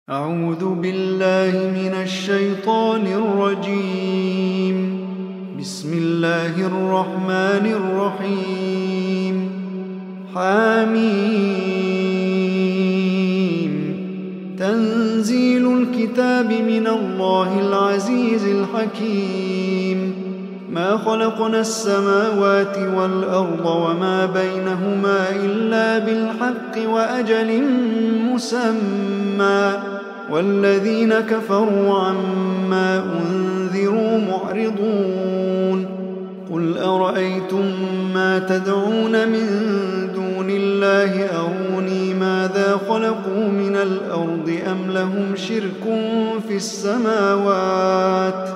أعوذ بالله من الشيطان الرجيم. بسم الله الرحمن الرحيم. حميم. تنزيل الكتاب من الله العزيز الحكيم. ما خلقنا السماوات والأرض وما بينهما إلا بالحق وأجل مسمى، والذين كفروا عما أنذروا معرضون. قل أرأيتم ما تدعون من دون الله أروني ماذا خلقوا من الأرض أم لهم شرك في السماوات؟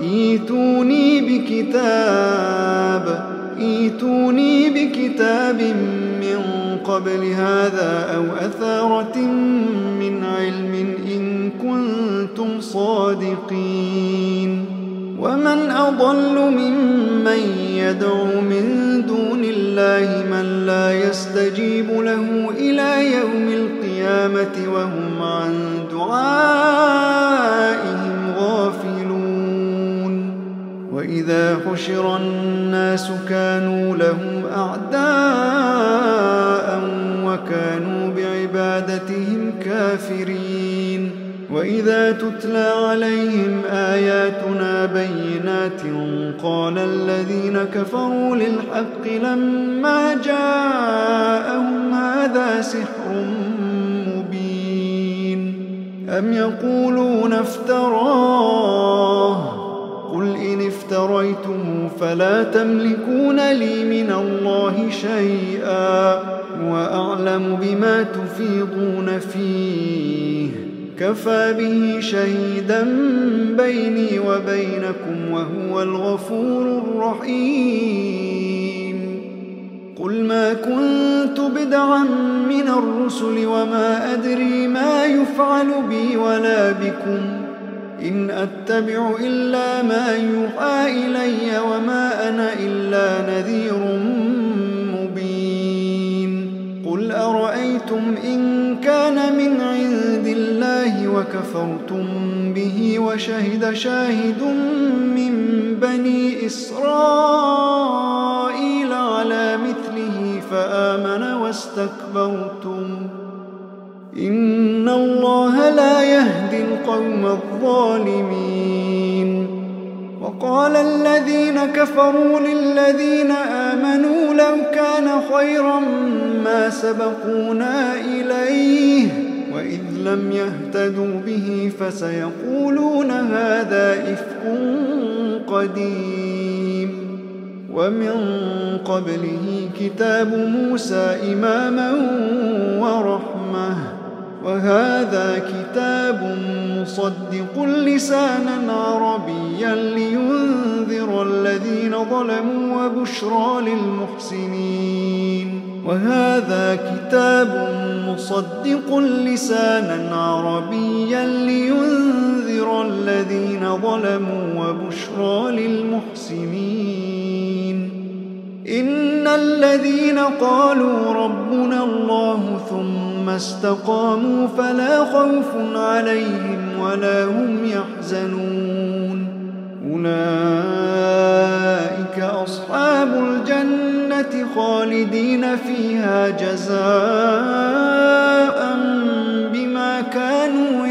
إيتوني بكتاب من قبل هذا أو أثارة من علم إن كنتم صادقين. ومن أضل ممن يدعو من دون الله من لا يستجيب له إلى يوم القيامة وهم عن دعائهم غافلون. وإذا حشر الناس كانوا لهم أعداء وكانوا بعبادتهم كافرين. وإذا تتلى عليهم آياتنا بينات قال الذين كفروا للحق لما جاءهم هذا سحر مبين. أم يقولون افتراه؟ قل إن افتريتم فلا تملكون لي من الله شيئا وأعلم بما تفيضون فيه. كفى به شهيدا بيني وبينكم وهو الغفور الرحيم. قل ما كنت بدعا من الرسل وما أدري ما يفعل بي ولا بكم، إن أتبع إلا ما يوحى إلي وما أنا إلا نذير مبين. قل أرأيتم إن كان من عند الله وكفرتم به وشهد شاهد من بني إسرائيل على مثله فآمن واستكبرتم، إن الله لا يهدي القوم الظالمين. وقال الذين كفروا للذين آمنوا لو كان خيرا ما سبقونا إليه وإذ لم يهتدوا به فسيقولون هذا إفك قديم. ومن قبله كتاب موسى إماما ورحمة، وهذا كتاب مصدق لسانا عربيا لينذر الذين ظلموا وبشرى للمحسنين. وهذا كتاب مصدق لسانا عربيا لينذر الذين ظلموا وبشرى للمحسنين. إن الذين قالوا ربنا الله ثم استقاموا فلا خوف عليهم ولا هم يحزنون. أولئك أصحاب الجنة خالدين فيها جزاء بما كانوا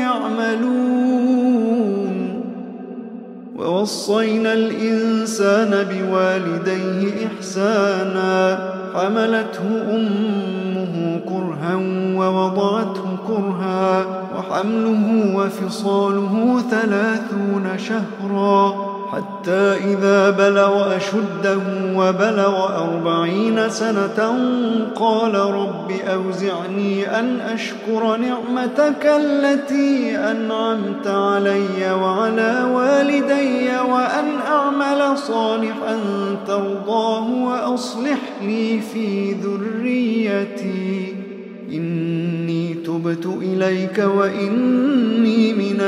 يعملون. ووصينا الإنسان بوالديه إحسانا، حملته أمه كرها ووضعته كرها وحمله وفصاله 30 شهرا حتى إذا بلغ أشده وبلغ 40 سنة قال رب أوزعني أن أشكر نعمتك التي أنعمت علي وعلى والدي وأن أعمل صالحا ترضاه وأصلح لي في ذريتي إني تبت إليك وإني من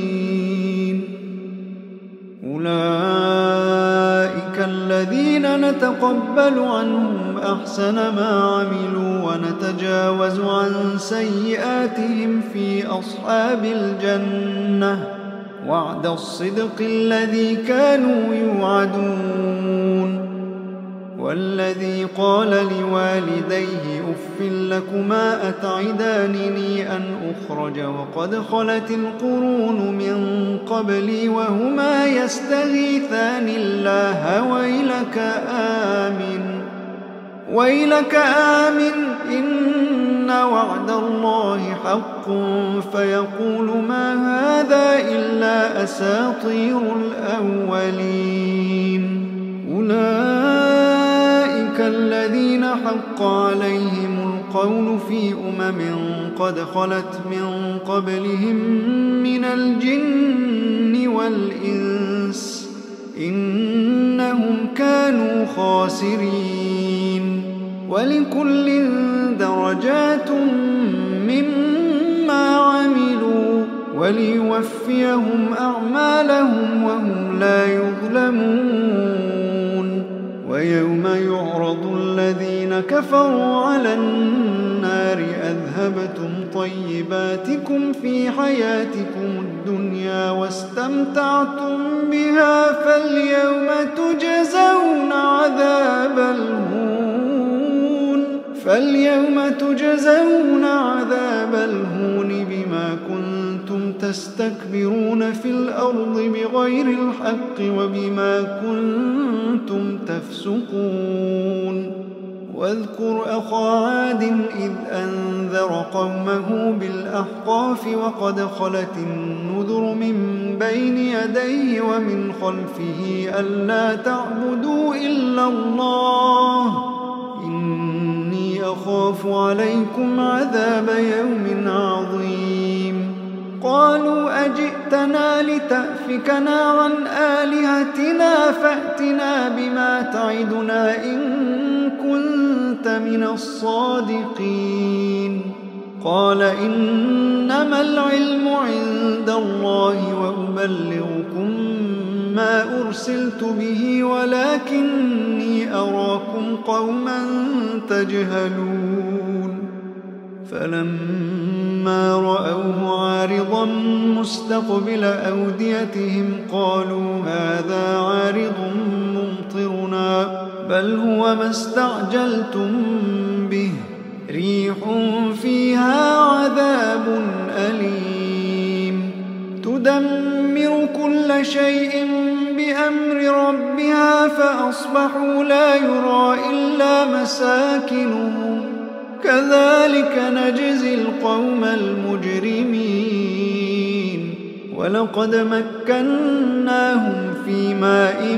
المسلمين. أولئك الذين نتقبل عنهم أحسن ما عملوا ونتجاوز عن سيئاتهم في أصحاب الجنة وعد الصدق الذي كانوا يوعدون. والذي قال لوالديه أف لكما أتعدانني أن أخرج وقد خلت القرون من قبلي وهما يستغيثان الله ويلك آمن إن وعد الله حق فيقول ما هذا إلا أساطير الأولين. أولئك الذين حق عليهم القول في قد خلت من قبلهم من الجن والإنس إنهم كانوا خاسرين. ولكل درجات مما عملوا وليوفيهم أعمالهم وهم لا يظلمون. ويوم يعرض الذين كفروا على النار أذهبتم طيباتكم في حياتكم الدنيا واستمتعتم بها فاليوم تجزون عذاب الهون بما كنتم تستكبرون في الأرض بغير الحق وبما كنتم تفسقون. واذكر أخا عاد إذ أنذر قومه بالأحقاف وقد خلت النذر من بين يديه ومن خلفه ألا تعبدوا إلا الله إني أخاف عليكم عذاب يوم عظيم. قالوا أجئتنا لتأفكنا عن آلهتنا فأتنا بما تعدنا إن كنت من الصادقين. قال إنما العلم عند الله وأبلغكم ما أرسلت به ولكني أراكم قوما تجهلون. فلما رأوه عارضا مستقبل أوديتهم قالوا هذا عارض ممطرنا بل هو ما استعجلتم به ريح فيها عذاب أليم تدمر كل شيء بأمر ربها فأصبحوا لا يرى إلا مساكنهم كذلك نجزي القوم المجرمين. ولقد مكناهم في ماء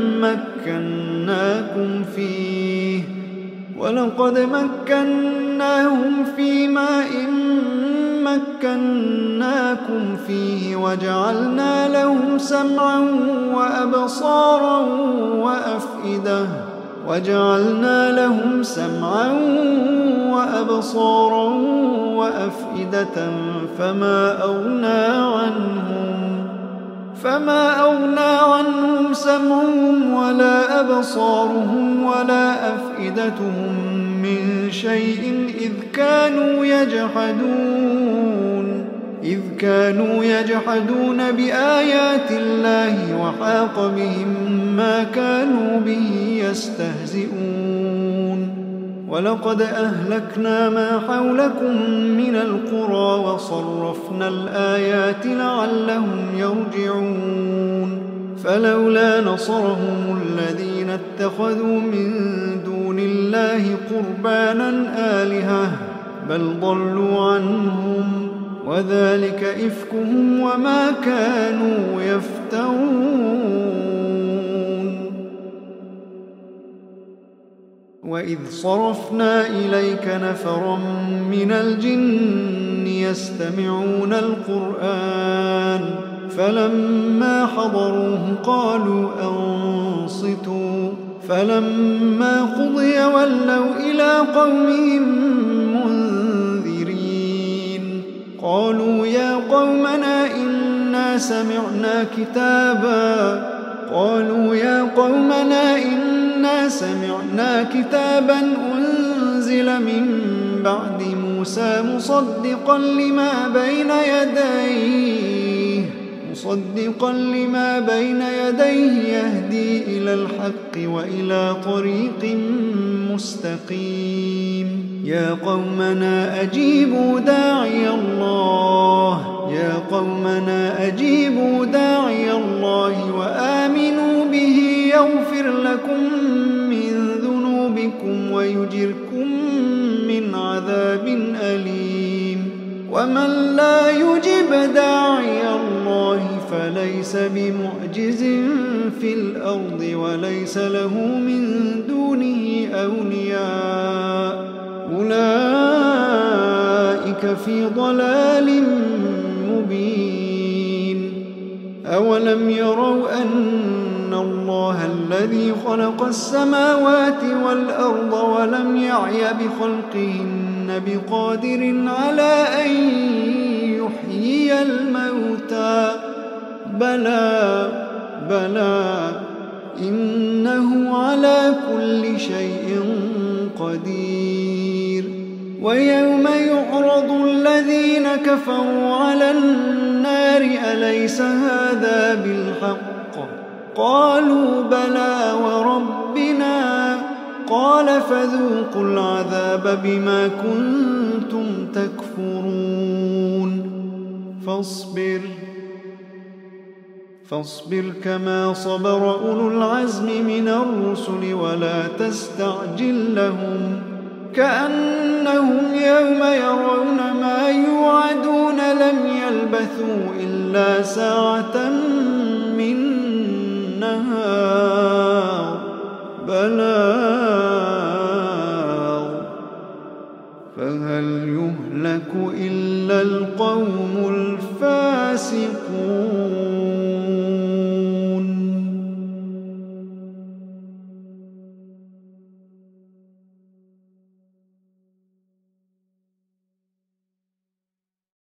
مكناكم فيه وجعلنا لهم سمعا وأبصارا وأفئدة فما أغنى عنهم سمعهم ولا أبصارهم ولا أفئدتهم من شيء إذ كانوا يجحدون بآيات الله وحاق بهم ما كانوا به يستهزئون. ولقد أهلكنا ما حولكم من القرى وصرفنا الآيات لعلهم يرجعون. فلولا نصرهم الذين اتخذوا من دون الله قربانا آلهة بل ضلوا عنهم وذلك إفكهم وما كانوا يفترون. وإذ صرفنا إليك نفرا من الجن يستمعون القرآن فلما حضروه قالوا أنصتوا فلما قضي ولوا إلى قومهم منذرين. قالوا يا قومنا إنا سمعنا كتابا إنا سمعنا كتابا أنزل من بعد موسى مصدقا لما بين يديه يهدي إلى الحق وإلى طريق مستقيم. يا قومنا أجيبوا داعي الله وآمنوا به يغفر لكم من ذنوبكم ويجركم من عذاب أليم. ومن لا يجب داعي الله فليس بمعجز في الأرض وليس له من دونه أولياء أولئك في ضلال مبين. أولم يروا أن الله الذي خلق السماوات والأرض ولم يعي بخلقهن بقادر على أن يحيي الموتى بلى إنه على كل شيء قدير. ويوم يعرض الذين كفروا على النار أليس هذا بالحق؟ قالوا بلى وربنا. قال فذوقوا العذاب بما كنتم تكفرون. فاصبر كما صبر أولو العزم من الرسل ولا تستعجل لهم كأنهم يوم يرون ما يوعدون لم يلبثوا إلا ساعة من نهار بلاغ فهل يهلك إلا القوم الفاسقون.